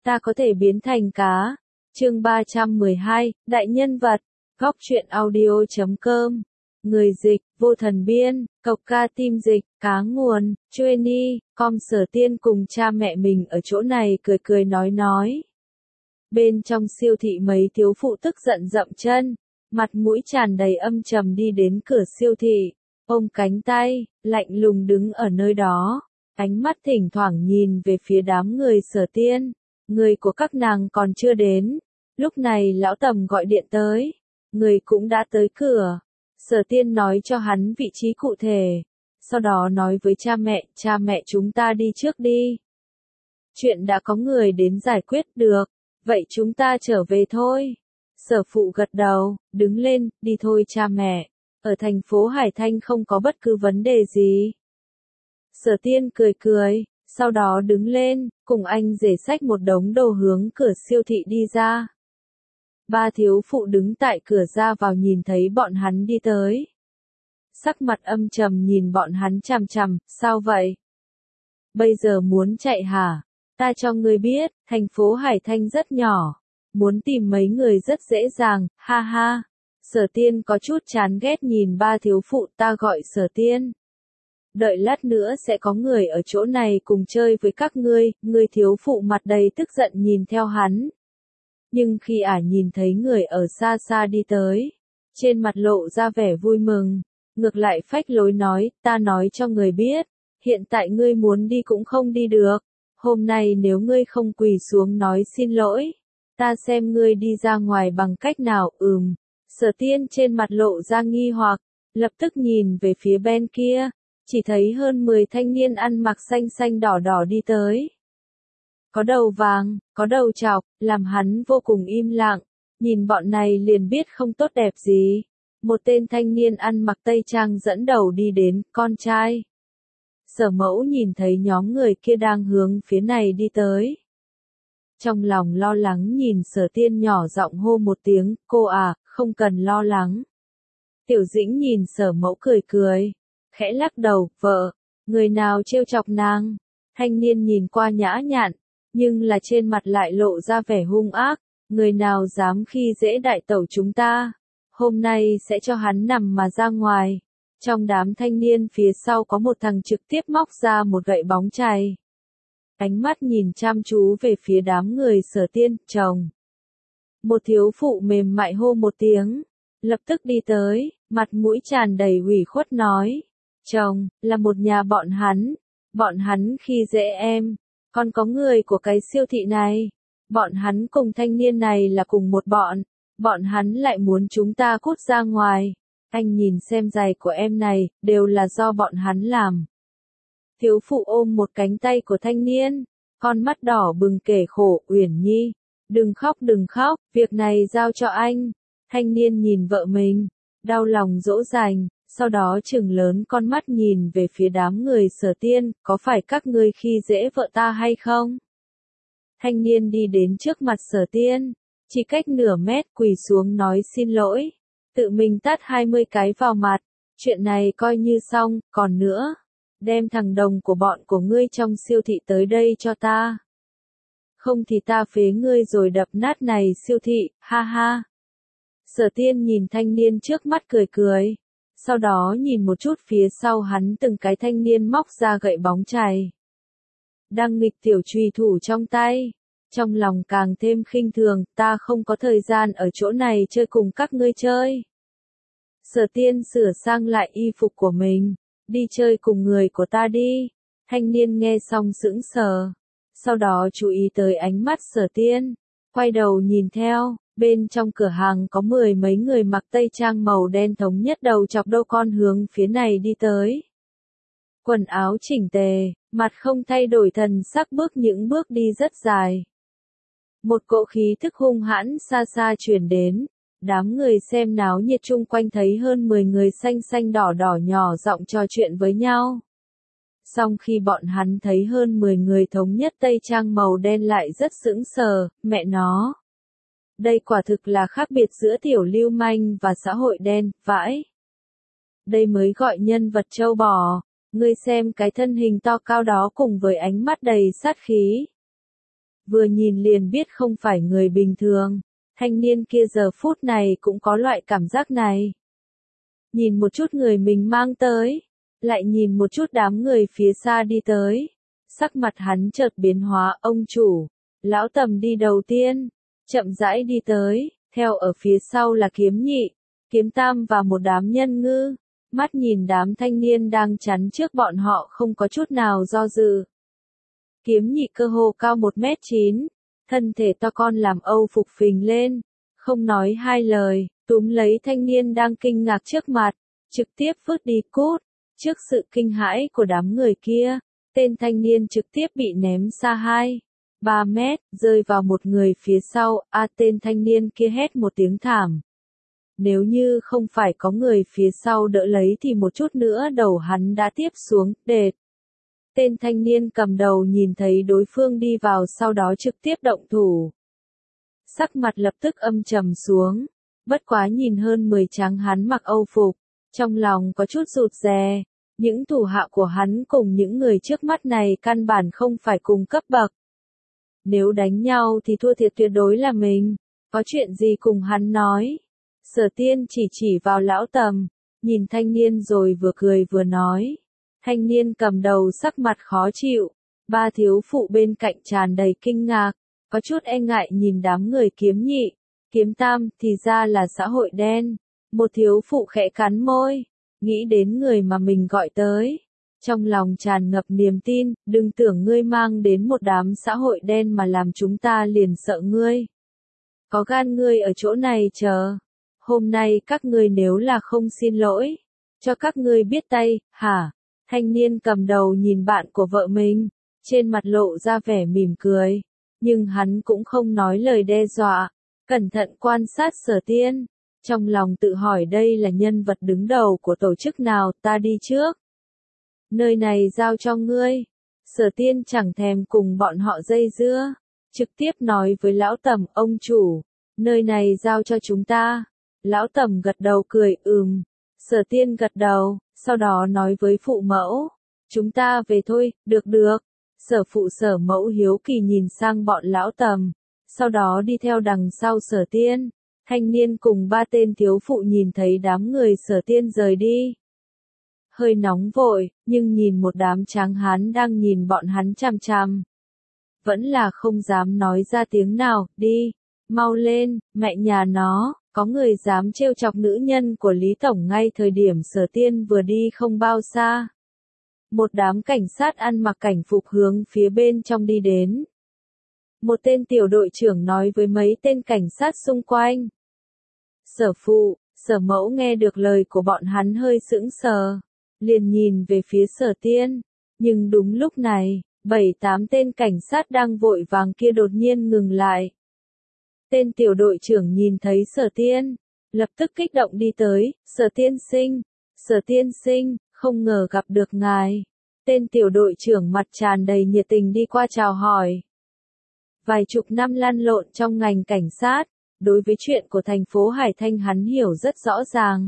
ta có thể biến thành cá. Chương 312, Đại nhân vật. Góc truyện audio.com. Người dịch, Vô Thần Biên, Cộc Ca Tim Dịch, Cá Nguồn, Chueni, com. Sở Tiên cùng cha mẹ mình ở chỗ này cười cười nói. Bên trong siêu thị mấy thiếu phụ tức giận dậm chân, mặt mũi tràn đầy âm trầm đi đến cửa siêu thị, ôm cánh tay, lạnh lùng đứng ở nơi đó, ánh mắt thỉnh thoảng nhìn về phía đám người Sở Tiên. Người của các nàng còn chưa đến, lúc này lão Tầm gọi điện tới, người cũng đã tới cửa. Sở Tiên nói cho hắn vị trí cụ thể, sau đó nói với cha mẹ chúng ta đi trước đi. Chuyện đã có người đến giải quyết được, vậy chúng ta trở về thôi. Sở Phụ gật đầu, đứng lên, đi thôi cha mẹ, ở thành phố Hải Thanh không có bất cứ vấn đề gì. Sở Tiên cười, sau đó đứng lên, cùng anh rể xách một đống đồ hướng cửa siêu thị đi ra. Ba thiếu phụ đứng tại cửa ra vào nhìn thấy bọn hắn đi tới. Sắc mặt âm trầm nhìn bọn hắn chằm chằm, sao vậy? Bây giờ muốn chạy hả? Ta cho ngươi biết, thành phố Hải Thanh rất nhỏ, muốn tìm mấy người rất dễ dàng, ha ha. Sở Tiên có chút chán ghét nhìn ba thiếu phụ, ta gọi Sở Tiên. Đợi lát nữa sẽ có người ở chỗ này cùng chơi với các ngươi. Người thiếu phụ mặt đầy tức giận nhìn theo hắn. Nhưng khi nhìn thấy người ở xa xa đi tới, trên mặt lộ ra vẻ vui mừng, ngược lại phách lối nói, ta nói cho người biết, hiện tại ngươi muốn đi cũng không đi được, hôm nay nếu ngươi không quỳ xuống nói xin lỗi, ta xem ngươi đi ra ngoài bằng cách nào. Sở Tiên trên mặt lộ ra nghi hoặc, lập tức nhìn về phía bên kia, chỉ thấy hơn 10 thanh niên ăn mặc xanh xanh đỏ đỏ đi tới. Có đầu vàng, có đầu trọc, làm hắn vô cùng im lặng, nhìn bọn này liền biết không tốt đẹp gì. Một tên thanh niên ăn mặc tây trang dẫn đầu đi đến, con trai. Sở Mẫu nhìn thấy nhóm người kia đang hướng phía này đi tới. Trong lòng lo lắng nhìn Sở Tiên nhỏ giọng hô một tiếng, cô không cần lo lắng. Tiểu Dĩnh nhìn Sở Mẫu cười, khẽ lắc đầu, vợ, người nào trêu chọc nàng. Thanh niên nhìn qua nhã nhặn, nhưng là trên mặt lại lộ ra vẻ hung ác, người nào dám khi dễ đại tẩu chúng ta, hôm nay sẽ cho hắn nằm mà ra ngoài. Trong đám thanh niên phía sau có một thằng trực tiếp móc ra một gậy bóng chày. Ánh mắt nhìn chăm chú về phía đám người Sở Tiên, chồng. Một thiếu phụ mềm mại hô một tiếng, lập tức đi tới, mặt mũi tràn đầy ủy khuất nói, chồng, là một nhà bọn hắn khi dễ em. Còn có người của cái siêu thị này, bọn hắn cùng thanh niên này là cùng một bọn hắn lại muốn chúng ta cút ra ngoài. Anh nhìn xem giày của em này, đều là do bọn hắn làm. Thiếu phụ ôm một cánh tay của thanh niên, con mắt đỏ bừng kể khổ, Uyển Nhi, đừng khóc, việc này giao cho anh. Thanh niên nhìn vợ mình, đau lòng dỗ dành. Sau đó trừng lớn con mắt nhìn về phía đám người Sở Tiên, có phải các ngươi khi dễ vợ ta hay không? Thanh niên đi đến trước mặt Sở Tiên, chỉ cách nửa mét quỳ xuống nói xin lỗi, tự mình tát 20 cái vào mặt, chuyện này coi như xong, còn nữa, đem thằng đồng của bọn của ngươi trong siêu thị tới đây cho ta. Không thì ta phế ngươi rồi đập nát này siêu thị, ha ha. Sở Tiên nhìn thanh niên trước mắt cười. Sau đó nhìn một chút phía sau hắn từng cái thanh niên móc ra gậy bóng chày. Đang nghịch tiểu chùy thủ trong tay. Trong lòng càng thêm khinh thường, ta không có thời gian ở chỗ này chơi cùng các ngươi chơi. Sở Tiên sửa sang lại y phục của mình. Đi chơi cùng người của ta đi. Thanh niên nghe xong sững sờ. Sau đó chú ý tới ánh mắt Sở Tiên. Quay đầu nhìn theo. Bên trong cửa hàng có 10 mấy người mặc tây trang màu đen thống nhất đầu chọc đô con hướng phía này đi tới. Quần áo chỉnh tề, mặt không thay đổi thần sắc bước những bước đi rất dài. Một cỗ khí thức hung hãn xa xa truyền đến, đám người xem náo nhiệt chung quanh thấy hơn 10 người xanh xanh đỏ đỏ nhỏ giọng trò chuyện với nhau. Song khi bọn hắn thấy hơn 10 người thống nhất tây trang màu đen lại rất sững sờ, mẹ nó. Đây quả thực là khác biệt giữa tiểu lưu manh và xã hội đen, vãi. Đây mới gọi nhân vật trâu bò, ngươi xem cái thân hình to cao đó cùng với ánh mắt đầy sát khí. vừa nhìn liền biết không phải người bình thường. Thanh niên kia giờ phút này cũng có loại cảm giác này. Nhìn một chút người mình mang tới, lại nhìn một chút đám người phía xa đi tới. Sắc mặt hắn chợt biến hóa, ông chủ, Lão Tầm đi đầu tiên, chậm rãi đi tới, theo ở phía sau là Kiếm Nhị, Kiếm Tam và một đám nhân ngư. Mắt nhìn đám thanh niên đang chắn trước bọn họ không có chút nào do dự. Kiếm Nhị cơ hồ cao 1m9, thân thể to con làm Âu phục phình lên, không nói hai lời, túm lấy thanh niên đang kinh ngạc trước mặt, trực tiếp vứt đi cút. Trước sự kinh hãi của đám người kia, tên thanh niên trực tiếp bị ném xa 2-3 mét, rơi vào một người phía sau. Tên thanh niên kia hét một tiếng thảm. Nếu như không phải có người phía sau đỡ lấy thì một chút nữa đầu hắn đã tiếp xuống, đệt. Tên thanh niên cầm đầu nhìn thấy đối phương đi vào sau đó trực tiếp động thủ. Sắc mặt lập tức âm trầm xuống, bất quá nhìn hơn 10 tráng hắn mặc Âu phục, trong lòng có chút rụt rè, những thủ hạ của hắn cùng những người trước mắt này căn bản không phải cùng cấp bậc. Nếu đánh nhau thì thua thiệt tuyệt đối là mình, có chuyện gì cùng hắn nói. Sở Tiên chỉ vào Lão Tầm, nhìn thanh niên rồi vừa cười vừa nói. Thanh niên cầm đầu sắc mặt khó chịu, ba thiếu phụ bên cạnh tràn đầy kinh ngạc, có chút e ngại nhìn đám người Kiếm Nhị, Kiếm Tam, thì ra là xã hội đen. Một thiếu phụ khẽ cắn môi, nghĩ đến người mà mình gọi tới. Trong lòng tràn ngập niềm tin, đừng tưởng ngươi mang đến một đám xã hội đen mà làm chúng ta liền sợ ngươi. Có gan ngươi ở chỗ này chờ. Hôm nay các ngươi nếu là không xin lỗi, cho các ngươi biết tay, hả? Thanh niên cầm đầu nhìn bạn của vợ mình, trên mặt lộ ra vẻ mỉm cười, nhưng hắn cũng không nói lời đe dọa, cẩn thận quan sát Sở Tiên, trong lòng tự hỏi đây là nhân vật đứng đầu của tổ chức nào, ta đi trước. Nơi này giao cho ngươi. Sở Tiên chẳng thèm cùng bọn họ dây dưa, trực tiếp nói với Lão Tầm, ông chủ, nơi này giao cho chúng ta. Lão Tầm gật đầu cười, Sở Tiên gật đầu, sau đó nói với phụ mẫu, chúng ta về thôi, được. Sở phụ Sở mẫu hiếu kỳ nhìn sang bọn Lão Tầm, sau đó đi theo đằng sau Sở Tiên. Thanh niên cùng ba tên thiếu phụ nhìn thấy đám người Sở Tiên rời đi. Hơi nóng vội, nhưng nhìn một đám tráng hán đang nhìn bọn hắn chằm chằm. Vẫn là không dám nói ra tiếng nào, đi, mau lên, mẹ nhà nó. Có người dám trêu chọc nữ nhân của Lý Tổng ngay thời điểm Sở Tiên vừa đi không bao xa. Một đám cảnh sát ăn mặc cảnh phục hướng phía bên trong đi đến. Một tên tiểu đội trưởng nói với mấy tên cảnh sát xung quanh. Sở phụ, Sở mẫu nghe được lời của bọn hắn hơi sững sờ, liền nhìn về phía Sở Tiên. Nhưng đúng lúc này, 7-8 tên cảnh sát đang vội vàng kia đột nhiên ngừng lại. Tên tiểu đội trưởng nhìn thấy Sở Tiên, lập tức kích động đi tới, Sở Tiên sinh, không ngờ gặp được ngài. Tên tiểu đội trưởng mặt tràn đầy nhiệt tình đi qua chào hỏi. Vài chục năm lăn lộn trong ngành cảnh sát, đối với chuyện của thành phố Hải Thanh hắn hiểu rất rõ ràng.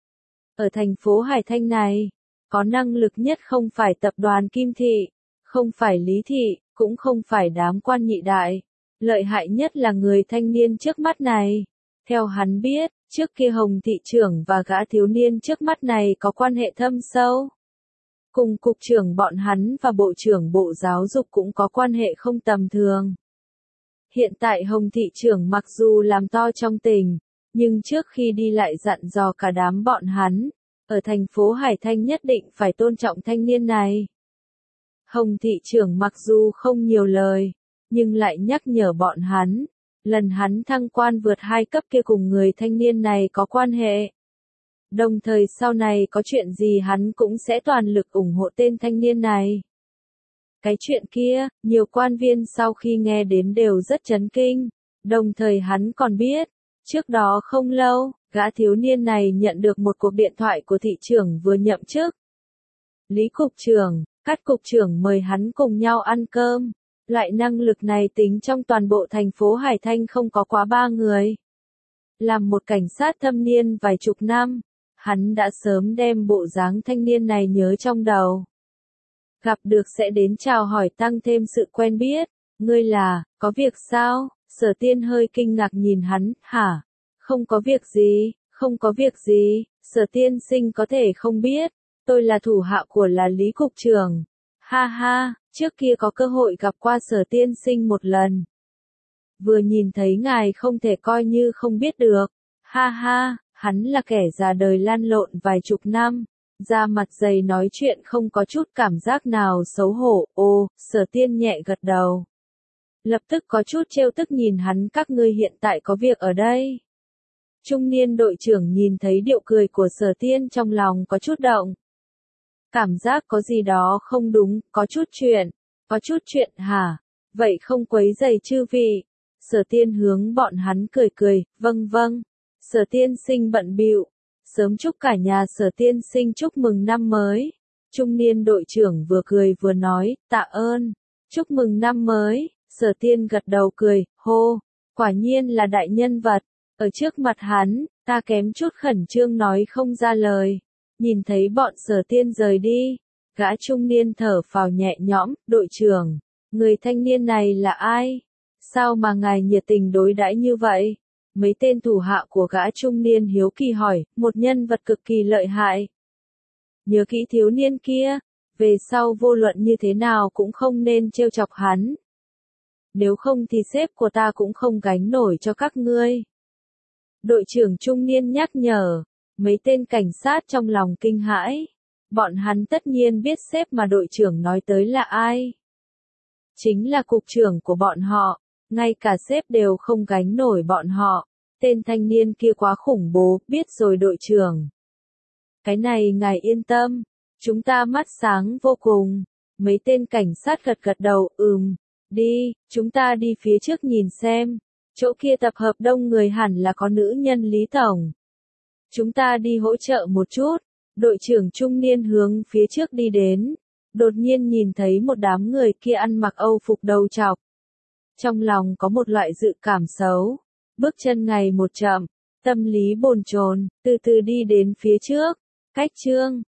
Ở thành phố Hải Thanh này, có năng lực nhất không phải tập đoàn Kim Thị, không phải Lý Thị, cũng không phải đám quan nhị đại. Lợi hại nhất là người thanh niên trước mắt này. Theo hắn biết, trước kia Hồng thị trưởng và gã thiếu niên trước mắt này có quan hệ thâm sâu. Cùng cục trưởng bọn hắn và bộ trưởng bộ giáo dục cũng có quan hệ không tầm thường. Hiện tại Hồng thị trưởng mặc dù làm to trong tỉnh, nhưng trước khi đi lại dặn dò cả đám bọn hắn, ở thành phố Hải Thanh nhất định phải tôn trọng thanh niên này. Hồng thị trưởng mặc dù không nhiều lời, nhưng lại nhắc nhở bọn hắn, lần hắn thăng quan vượt 2 cấp kia cùng người thanh niên này có quan hệ. Đồng thời sau này có chuyện gì hắn cũng sẽ toàn lực ủng hộ tên thanh niên này. Cái chuyện kia, nhiều quan viên sau khi nghe đến đều rất chấn kinh, đồng thời hắn còn biết, trước đó không lâu, gã thiếu niên này nhận được một cuộc điện thoại của thị trưởng vừa nhậm chức. Lý cục trưởng, Cát cục trưởng mời hắn cùng nhau ăn cơm. Loại năng lực này tính trong toàn bộ thành phố Hải Thanh không có quá 3 người. Làm một cảnh sát thâm niên vài chục năm, hắn đã sớm đem bộ dáng thanh niên này nhớ trong đầu. Gặp được sẽ đến chào hỏi tăng thêm sự quen biết, Ngươi là, có việc sao? Sở Tiên hơi kinh ngạc nhìn hắn, hả? Không có việc gì, không có việc gì, Sở Tiên sinh có thể không biết, tôi là thủ hạ của là Lý Cục trưởng. Ha ha, trước kia có cơ hội gặp qua Sở Tiên sinh một lần. Vừa nhìn thấy ngài không thể coi như không biết được. Ha ha, hắn là kẻ già đời lăn lộn vài chục năm. Da mặt dày nói chuyện không có chút cảm giác nào xấu hổ. Ô, Sở Tiên nhẹ gật đầu. Lập tức có chút trêu tức nhìn hắn, các ngươi hiện tại có việc ở đây. Trung niên đội trưởng nhìn thấy điệu cười của Sở Tiên trong lòng có chút động. Cảm giác có gì đó không đúng, có chút chuyện hả? Vậy không quấy rầy chư vị. Sở Tiên hướng bọn hắn cười cười, vâng vâng. Sở Tiên sinh bận bịu, sớm chúc cả nhà Sở Tiên sinh chúc mừng năm mới. Trung niên đội trưởng vừa cười vừa nói, tạ ơn, chúc mừng năm mới. Sở Tiên gật đầu cười, hô, quả nhiên là đại nhân vật. Ở trước mặt hắn, ta kém chút khẩn trương nói không ra lời. Nhìn thấy bọn Sở Tiên rời đi, gã trung niên thở phào nhẹ nhõm, đội trưởng, người thanh niên này là ai? Sao mà ngài nhiệt tình đối đãi như vậy? Mấy tên thủ hạ của gã trung niên hiếu kỳ hỏi, một nhân vật cực kỳ lợi hại. Nhớ kỹ thiếu niên kia, về sau vô luận như thế nào cũng không nên trêu chọc hắn. Nếu không thì sếp của ta cũng không gánh nổi cho các ngươi. Đội trưởng trung niên nhắc nhở, mấy tên cảnh sát trong lòng kinh hãi. Bọn hắn tất nhiên biết sếp mà đội trưởng nói tới là ai. Chính là cục trưởng của bọn họ, ngay cả sếp đều không gánh nổi bọn họ. Tên thanh niên kia quá khủng bố, biết rồi đội trưởng. Cái này ngài yên tâm, chúng ta mắt sáng vô cùng. Mấy tên cảnh sát gật gật đầu, đi, chúng ta đi phía trước nhìn xem. Chỗ kia tập hợp đông người hẳn là có nữ nhân Lý Tổng. Chúng ta đi hỗ trợ một chút. Đội trưởng trung niên hướng phía trước đi đến. Đột nhiên nhìn thấy một đám người kia ăn mặc Âu phục đầu trọc. Trong lòng có một loại dự cảm xấu. Bước chân ngày một chậm, tâm lý bồn chồn, từ từ đi đến phía trước. Cách chương